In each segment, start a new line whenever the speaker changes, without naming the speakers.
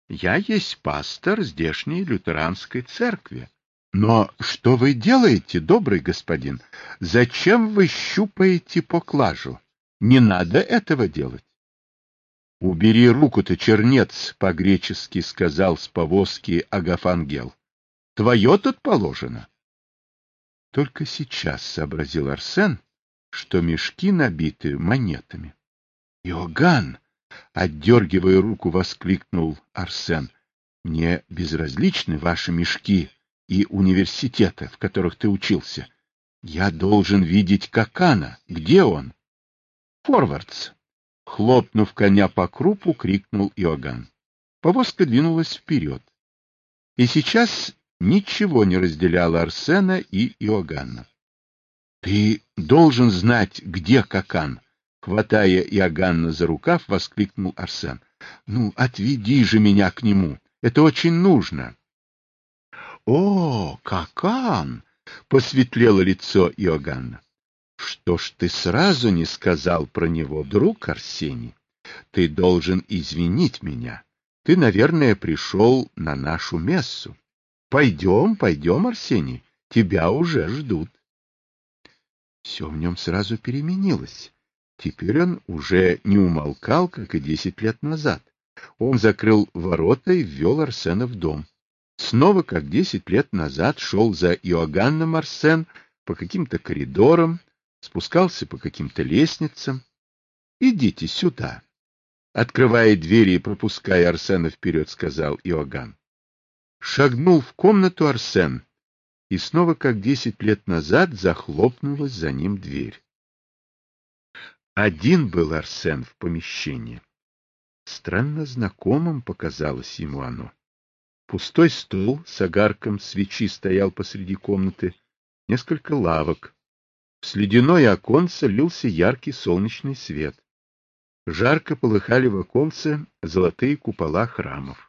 Я есть пастор здешней лютеранской церкви. Но что вы делаете, добрый господин? Зачем вы щупаете поклажу? Не надо этого делать. — Убери руку-то, чернец, — по-гречески сказал с повозки Агафангел. — Твое тут положено. Только сейчас сообразил Арсен, что мешки набиты монетами. — Иоганн! — отдергивая руку, воскликнул Арсен. — Мне безразличны ваши мешки и университеты, в которых ты учился. Я должен видеть Какана. Где он? — Форвардс! — хлопнув коня по крупу, крикнул Иоганн. Повозка двинулась вперед. И сейчас ничего не разделяло Арсена и Иоганна. — Ты должен знать, где Какан! — хватая Иоганна за рукав, воскликнул Арсен. — Ну, отведи же меня к нему. Это очень нужно. — О, Какан! — посветлело лицо Иоганна. — Что ж ты сразу не сказал про него, друг Арсений? Ты должен извинить меня. Ты, наверное, пришел на нашу мессу. Пойдем, пойдем, Арсений, тебя уже ждут. Все в нем сразу переменилось. Теперь он уже не умолкал, как и 10 лет назад. Он закрыл ворота и ввел Арсена в дом. Снова, как 10 лет назад, шел за Иоганном Арсен по каким-то коридорам, спускался по каким-то лестницам. — Идите сюда. Открывая двери и пропуская Арсена вперед, сказал Иоганн. Шагнул в комнату Арсен, и снова, как 10 лет назад, захлопнулась за ним дверь. Один был Арсен в помещении. Странно знакомым показалось ему оно. Пустой стол с огарком свечи стоял посреди комнаты, несколько лавок. В ледяное оконце лился яркий солнечный свет. Жарко полыхали в оконце золотые купола храмов.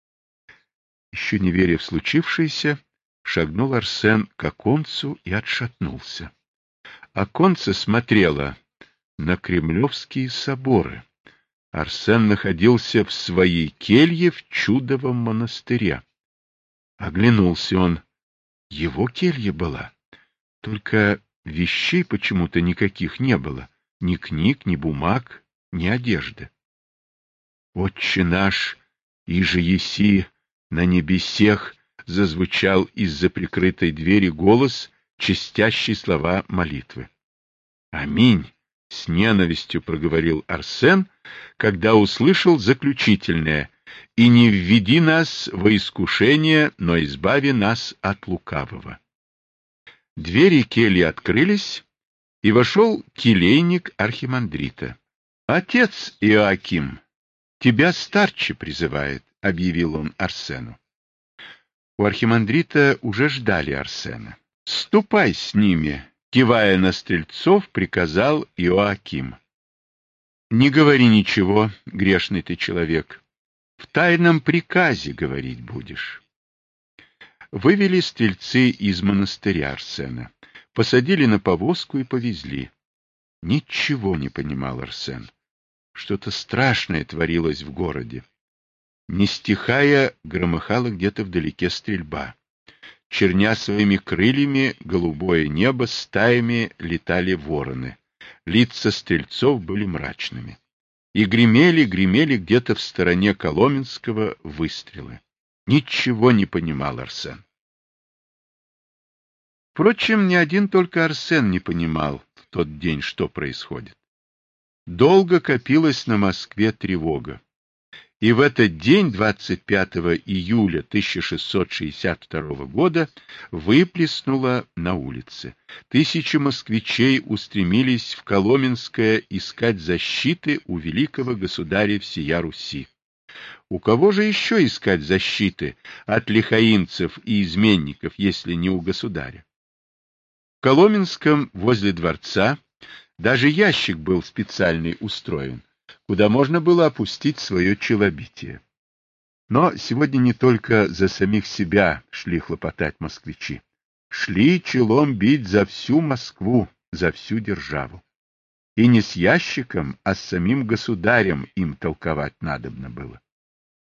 Еще не веря в случившееся, шагнул Арсен к оконцу и отшатнулся. Оконце смотрело на кремлевские соборы. Арсен находился в своей келье в Чудовом монастыре. Оглянулся он. Его келья была. Только вещей почему-то никаких не было. Ни книг, ни бумаг, ни одежды. «Отче наш, иже еси на небесех», зазвучал из-за прикрытой двери голос, чистящий слова молитвы. «Аминь», — с ненавистью проговорил Арсен, когда услышал заключительное: «И не введи нас во искушение, но избави нас от лукавого». Двери кельи открылись, и вошел келейник архимандрита. «Отец Иоаким, тебя старче призывает», — объявил он Арсену. У архимандрита уже ждали Арсена. «Ступай с ними», — кивая на стрельцов, приказал Иоаким. «Не говори ничего, грешный ты человек. В тайном приказе говорить будешь». Вывели стрельцы из монастыря Арсена, посадили на повозку и повезли. Ничего не понимал Арсен. Что-то страшное творилось в городе. Не стихая, громыхала где-то вдалеке стрельба. Черня своими крыльями голубое небо, стаями летали вороны. Лица стрельцов были мрачными. И гремели где-то в стороне Коломенского выстрелы. Ничего не понимал Арсен. Впрочем, ни один только Арсен не понимал в тот день, что происходит. Долго копилась на Москве тревога. И в этот день, 25 июля 1662 года, выплеснуло на улице. Тысячи москвичей устремились в Коломенское искать защиты у великого государя всея Руси. У кого же еще искать защиты от лихаимцев и изменников, если не у государя? В Коломенском, возле дворца, даже ящик был специальный устроен, куда можно было опустить свое челобитие. Но сегодня не только за самих себя шли хлопотать москвичи. Шли челом бить за всю Москву, за всю державу. И не с ящиком, а с самим государем им толковать надобно было.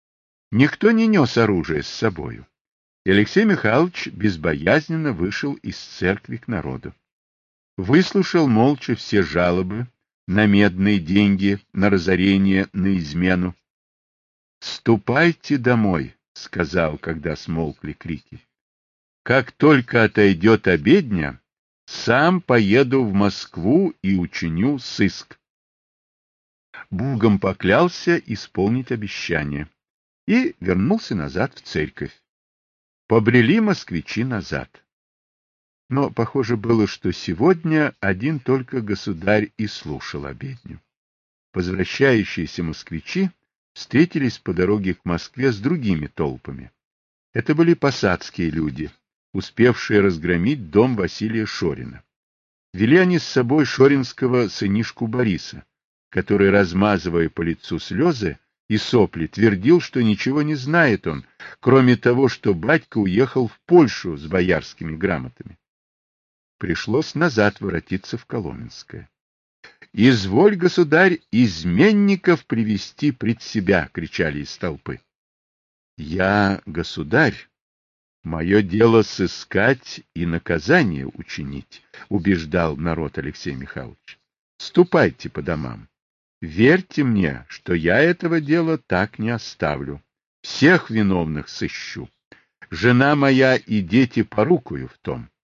Никто не нес оружие с собою, и Алексей Михайлович безбоязненно вышел из церкви к народу. Выслушал молча все жалобы на медные деньги, на разорение, на измену. — Ступайте домой, — сказал, когда смолкли крики. — Как только отойдет обедня, сам поеду в Москву и учиню сыск. Богом поклялся исполнить обещание и вернулся назад в церковь. Побрели москвичи назад. Но похоже было, что сегодня один только государь и слушал обедню. Возвращающиеся москвичи встретились по дороге к Москве с другими толпами. Это были посадские люди, успевшие разгромить дом Василия Шорина. Вели они с собой шоринского сынишку Бориса, который, размазывая по лицу слезы и сопли, твердил, что ничего не знает он, кроме того, что батька уехал в Польшу с боярскими грамотами. Пришлось назад воротиться в Коломенское. — Изволь, государь, изменников привести пред себя! — кричали из толпы. — Я, государь, мое дело сыскать и наказание учинить, — убеждал народ Алексей Михайлович. — Ступайте по домам. Верьте мне, что я этого дела так не оставлю. Всех виновных сыщу. Жена моя и дети порукою в том.